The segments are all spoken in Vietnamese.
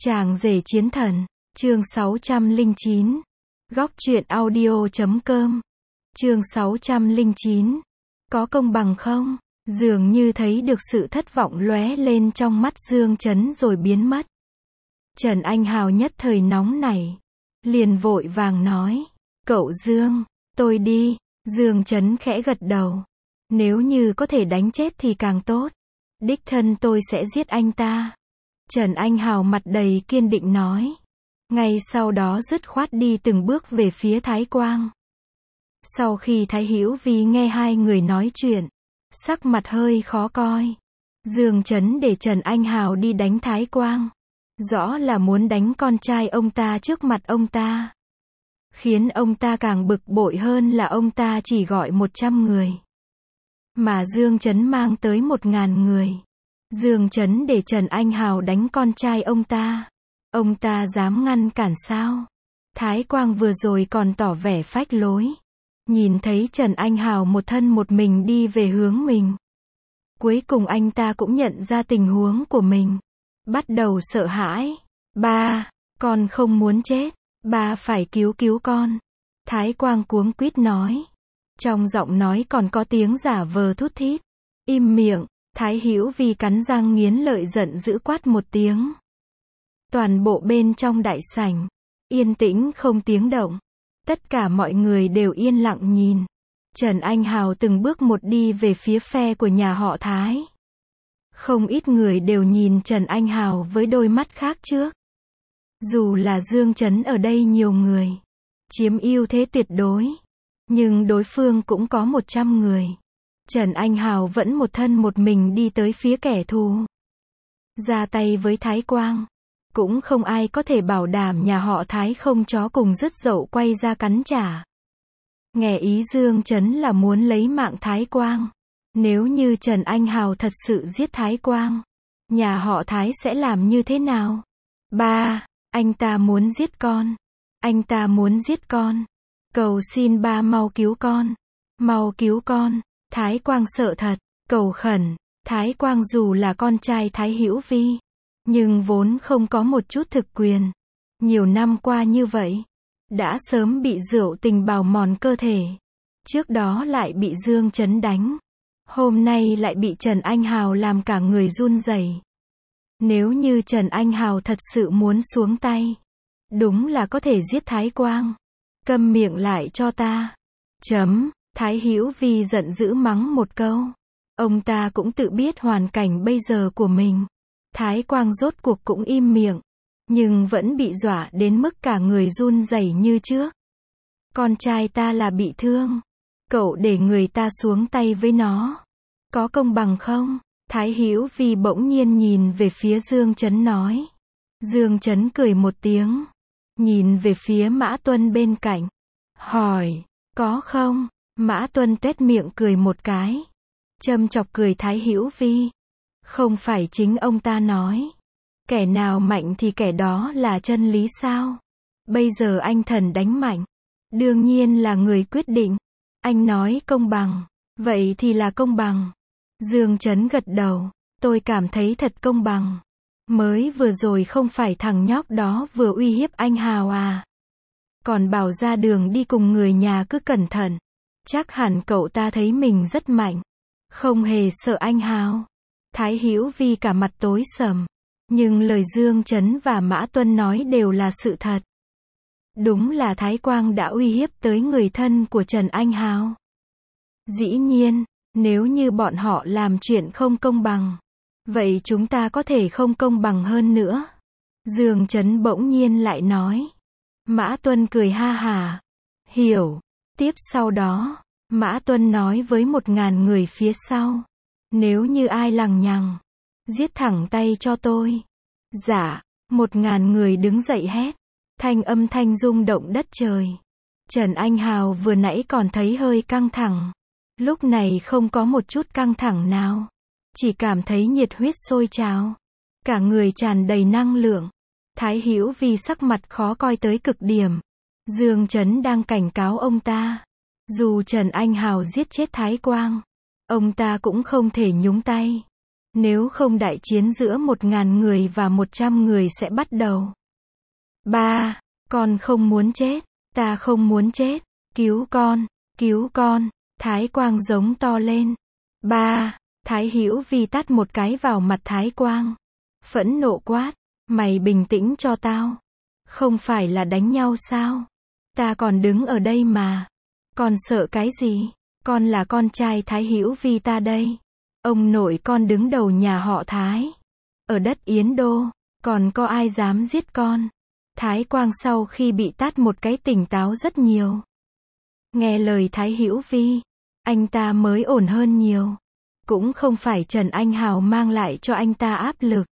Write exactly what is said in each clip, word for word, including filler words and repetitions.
Chàng rể chiến thần, chương sáu trăm lẻ chín. Góc truyện audio chấm com. Chương sáu trăm lẻ chín. Có công bằng không? Dường như thấy được sự thất vọng lóe lên trong mắt Dương Chấn rồi biến mất. Trần Anh Hào nhất thời nóng nảy, liền vội vàng nói, cậu Dương, tôi đi. Dương Chấn khẽ gật đầu, nếu như có thể đánh chết thì càng tốt, đích thân tôi sẽ giết anh ta. Trần Anh Hào mặt đầy kiên định nói, ngay sau đó dứt khoát đi từng bước về phía Thái Quang. Sau khi Thái Hữu Vi nghe hai người nói chuyện, sắc mặt hơi khó coi. Dương Chấn để Trần Anh Hào đi đánh Thái Quang, rõ là muốn đánh con trai ông ta trước mặt ông ta. Khiến ông ta càng bực bội hơn là ông ta chỉ gọi một trăm người, mà Dương Chấn mang tới một ngàn người. Dương Chấn để Trần Anh Hào đánh con trai ông ta, ông ta dám ngăn cản sao? Thái Quang vừa rồi còn tỏ vẻ phách lối, nhìn thấy Trần Anh Hào một thân một mình đi về hướng mình. Cuối cùng anh ta cũng nhận ra tình huống của mình, bắt đầu sợ hãi. Ba, con không muốn chết, ba phải cứu cứu con. Thái Quang cuống quýt nói, trong giọng nói còn có tiếng giả vờ thút thít. Im miệng. Thái Hữu Vi cắn răng nghiến lợi giận dữ quát một tiếng. Toàn bộ bên trong đại sảnh yên tĩnh không tiếng động. Tất cả mọi người đều yên lặng nhìn Trần Anh Hào từng bước một đi về phía phe của nhà họ Thái. Không ít người đều nhìn Trần Anh Hào với đôi mắt khác trước. Dù là Dương Chấn ở đây nhiều người, chiếm ưu thế tuyệt đối, nhưng đối phương cũng có một trăm người. Trần Anh Hào vẫn một thân một mình đi tới phía kẻ thù, ra tay với Thái Quang. Cũng không ai có thể bảo đảm nhà họ Thái không chó cùng rứt dậu quay ra cắn trả. Nghe ý Dương Chấn là muốn lấy mạng Thái Quang. Nếu như Trần Anh Hào thật sự giết Thái Quang, nhà họ Thái sẽ làm như thế nào? Ba, anh ta muốn giết con. Anh ta muốn giết con. Cầu xin ba mau cứu con. Mau cứu con. Thái Quang sợ thật, cầu khẩn. Thái Quang dù là con trai Thái Hữu Vi, nhưng vốn không có một chút thực quyền. Nhiều năm qua như vậy, đã sớm bị rượu tình bào mòn cơ thể. Trước đó lại bị Dương Chấn đánh, hôm nay lại bị Trần Anh Hào làm cả người run rẩy. Nếu như Trần Anh Hào thật sự muốn xuống tay, đúng là có thể giết Thái Quang. Câm miệng lại cho ta. Chấm. Thái Hữu Vi giận dữ mắng một câu. Ông ta cũng tự biết hoàn cảnh bây giờ của mình. Thái Quang rốt cuộc cũng im miệng, nhưng vẫn bị dọa đến mức cả người run rẩy như trước. Con trai ta là bị thương, cậu để người ta xuống tay với nó, có công bằng không? Thái Hữu Vi bỗng nhiên nhìn về phía Dương Chấn nói. Dương Chấn cười một tiếng, nhìn về phía Mã Tuân bên cạnh, hỏi, có không? Mã Tuân tuét miệng cười một cái, châm chọc cười Thái Hữu Vi. Không phải chính ông ta nói, kẻ nào mạnh thì kẻ đó là chân lý sao? Bây giờ anh thần đánh mạnh, đương nhiên là người quyết định. Anh nói công bằng, vậy thì là công bằng. Dương Chấn gật đầu, tôi cảm thấy thật công bằng. Mới vừa rồi không phải thằng nhóc đó vừa uy hiếp anh Hào à? Còn bảo ra đường đi cùng người nhà cứ cẩn thận. Chắc hẳn cậu ta thấy mình rất mạnh, không hề sợ anh Hào. Thái Hữu Vi cả mặt tối sầm, nhưng lời Dương Chấn và Mã Tuân nói đều là sự thật. Đúng là Thái Quang đã uy hiếp tới người thân của Trần Anh Hào. Dĩ nhiên, nếu như bọn họ làm chuyện không công bằng, vậy chúng ta có thể không công bằng hơn nữa. Dương Chấn bỗng nhiên lại nói. Mã Tuân cười ha hả. Hiểu. Tiếp sau đó, Mã Tuân nói với một ngàn người phía sau. Nếu như ai lằng nhằng, giết thẳng tay cho tôi. Dạ. Một ngàn người đứng dậy hét. Thanh âm thanh rung động đất trời. Trần Anh Hào vừa nãy còn thấy hơi căng thẳng, lúc này không có một chút căng thẳng nào, chỉ cảm thấy nhiệt huyết sôi trào, cả người tràn đầy năng lượng. Thái Hữu Vi sắc mặt khó coi tới cực điểm. Dương Chấn đang cảnh cáo ông ta, dù Trần Anh Hào giết chết Thái Quang, ông ta cũng không thể nhúng tay. Nếu không đại chiến giữa một ngàn người và một trăm người sẽ bắt đầu. Ba, con không muốn chết, ta không muốn chết, cứu con, cứu con, Thái Quang giống to lên. Ba, Thái Hữu Vi tát một cái vào mặt Thái Quang. Phẫn nộ quát, mày bình tĩnh cho tao. Không phải là đánh nhau sao? Ta còn đứng ở đây mà. Con sợ cái gì? Con là con trai Thái Hữu Vi ta đây. Ông nội con đứng đầu nhà họ Thái. Ở đất Yến Đô, còn có ai dám giết con? Thái Quang sau khi bị tát một cái tỉnh táo rất nhiều. Nghe lời Thái Hữu Vi, anh ta mới ổn hơn nhiều. Cũng không phải Trần Anh Hào mang lại cho anh ta áp lực,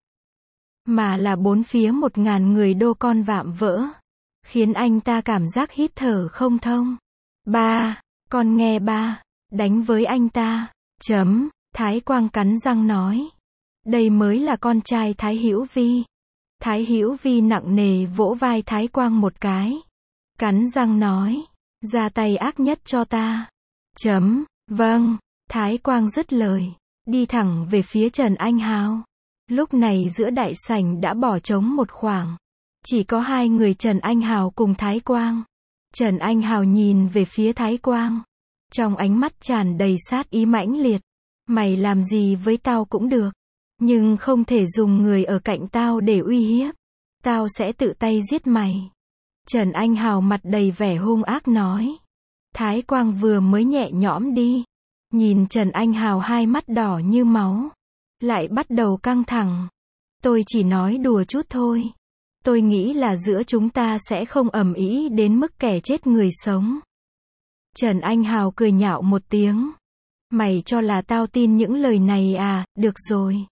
mà là bốn phía một ngàn người đô con vạm vỡ, khiến anh ta cảm giác hít thở không thông. Ba, con nghe ba, đánh với anh ta. Chấm, Thái Quang cắn răng nói. Đây mới là con trai Thái Hữu Vi. Thái Hữu Vi nặng nề vỗ vai Thái Quang một cái. Cắn răng nói, ra tay ác nhất cho ta. Chấm, vâng, Thái Quang dứt lời, đi thẳng về phía Trần Anh Hào. Lúc này giữa đại sảnh đã bỏ trống một khoảng. Chỉ có hai người Trần Anh Hào cùng Thái Quang. Trần Anh Hào nhìn về phía Thái Quang. Trong ánh mắt tràn đầy sát ý mãnh liệt. Mày làm gì với tao cũng được. Nhưng không thể dùng người ở cạnh tao để uy hiếp. Tao sẽ tự tay giết mày. Trần Anh Hào mặt đầy vẻ hung ác nói. Thái Quang vừa mới nhẹ nhõm đi. Nhìn Trần Anh Hào hai mắt đỏ như máu. Lại bắt đầu căng thẳng. Tôi chỉ nói đùa chút thôi. Tôi nghĩ là giữa chúng ta sẽ không ầm ĩ đến mức kẻ chết người sống. Trần Anh Hào cười nhạo một tiếng. Mày cho là tao tin những lời này à, được rồi.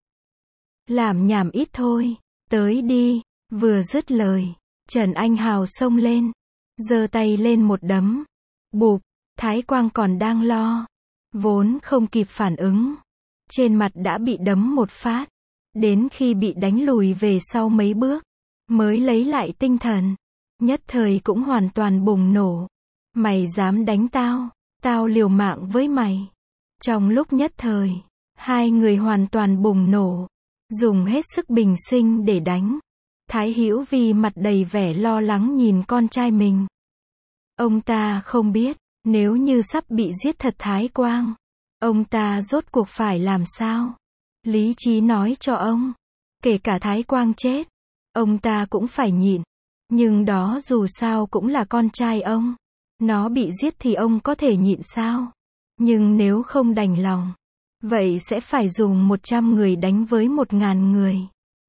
Làm nhảm ít thôi, tới đi. Vừa dứt lời, Trần Anh Hào xông lên, giơ tay lên một đấm. Bụp, Thái Quang còn đang lo, vốn không kịp phản ứng. Trên mặt đã bị đấm một phát. Đến khi bị đánh lùi về sau mấy bước, mới lấy lại tinh thần. Nhất thời cũng hoàn toàn bùng nổ. Mày dám đánh tao, tao liều mạng với mày. Trong lúc nhất thời, hai người hoàn toàn bùng nổ, dùng hết sức bình sinh để đánh. Thái Hữu Vi mặt đầy vẻ lo lắng nhìn con trai mình. Ông ta không biết, nếu như sắp bị giết thật Thái Quang, ông ta rốt cuộc phải làm sao? Lý trí nói cho ông, kể cả Thái Quang chết, ông ta cũng phải nhịn. Nhưng đó dù sao cũng là con trai ông. Nó bị giết thì ông có thể nhịn sao? Nhưng nếu không đành lòng, vậy sẽ phải dùng một trăm người đánh với một ngàn người.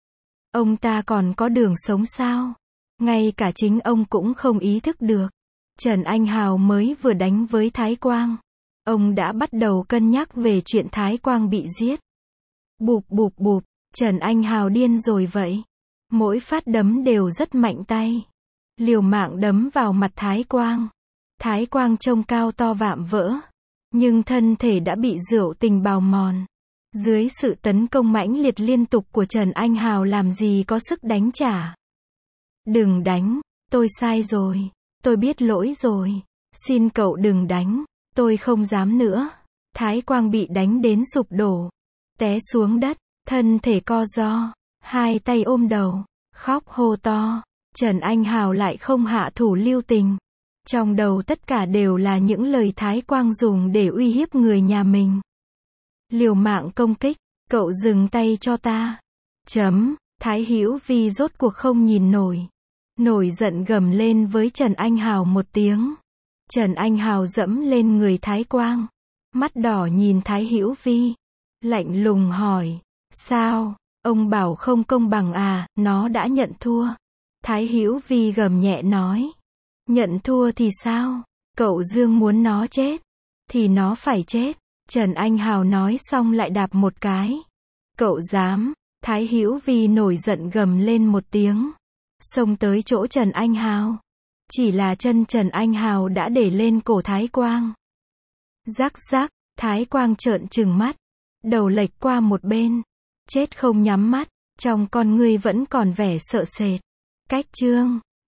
Ông ta còn có đường sống sao? Ngay cả chính ông cũng không ý thức được. Trần Anh Hào mới vừa đánh với Thái Quang. Ông đã bắt đầu cân nhắc về chuyện Thái Quang bị giết. Bụp bụp bụp, Trần Anh Hào điên rồi vậy. Mỗi phát đấm đều rất mạnh tay. Liều mạng đấm vào mặt Thái Quang. Thái Quang trông cao to vạm vỡ. Nhưng thân thể đã bị rượu tình bào mòn. Dưới sự tấn công mãnh liệt liên tục của Trần Anh Hào làm gì có sức đánh trả. Đừng đánh, tôi sai rồi. Tôi biết lỗi rồi. Xin cậu đừng đánh, tôi không dám nữa. Thái Quang bị đánh đến sụp đổ. Té xuống đất, thân thể co ro. Hai tay ôm đầu, khóc hô to. Trần Anh Hào lại không hạ thủ lưu tình. Trong đầu tất cả đều là những lời Thái Quang dùng để uy hiếp người nhà mình. Liều mạng công kích, cậu dừng tay cho ta. Chấm, Thái Hữu Vi rốt cuộc không nhìn nổi. Nổi giận gầm lên với Trần Anh Hào một tiếng. Trần Anh Hào dẫm lên người Thái Quang. Mắt đỏ nhìn Thái Hữu Vi. Lạnh lùng hỏi, sao, ông bảo không công bằng à, nó đã nhận thua. Thái Hữu Vi gầm nhẹ nói. Nhận thua thì sao? Cậu Dương muốn nó chết, thì nó phải chết. Trần Anh Hào nói xong lại đạp một cái. Cậu dám? Thái Hữu Vi nổi giận gầm lên một tiếng. Xông tới chỗ Trần Anh Hào. Chỉ là chân Trần Anh Hào đã để lên cổ Thái Quang. Rắc rắc, Thái Quang trợn trừng mắt. Đầu lệch qua một bên. Chết không nhắm mắt, trong con ngươi vẫn còn vẻ sợ sệt. Cách chương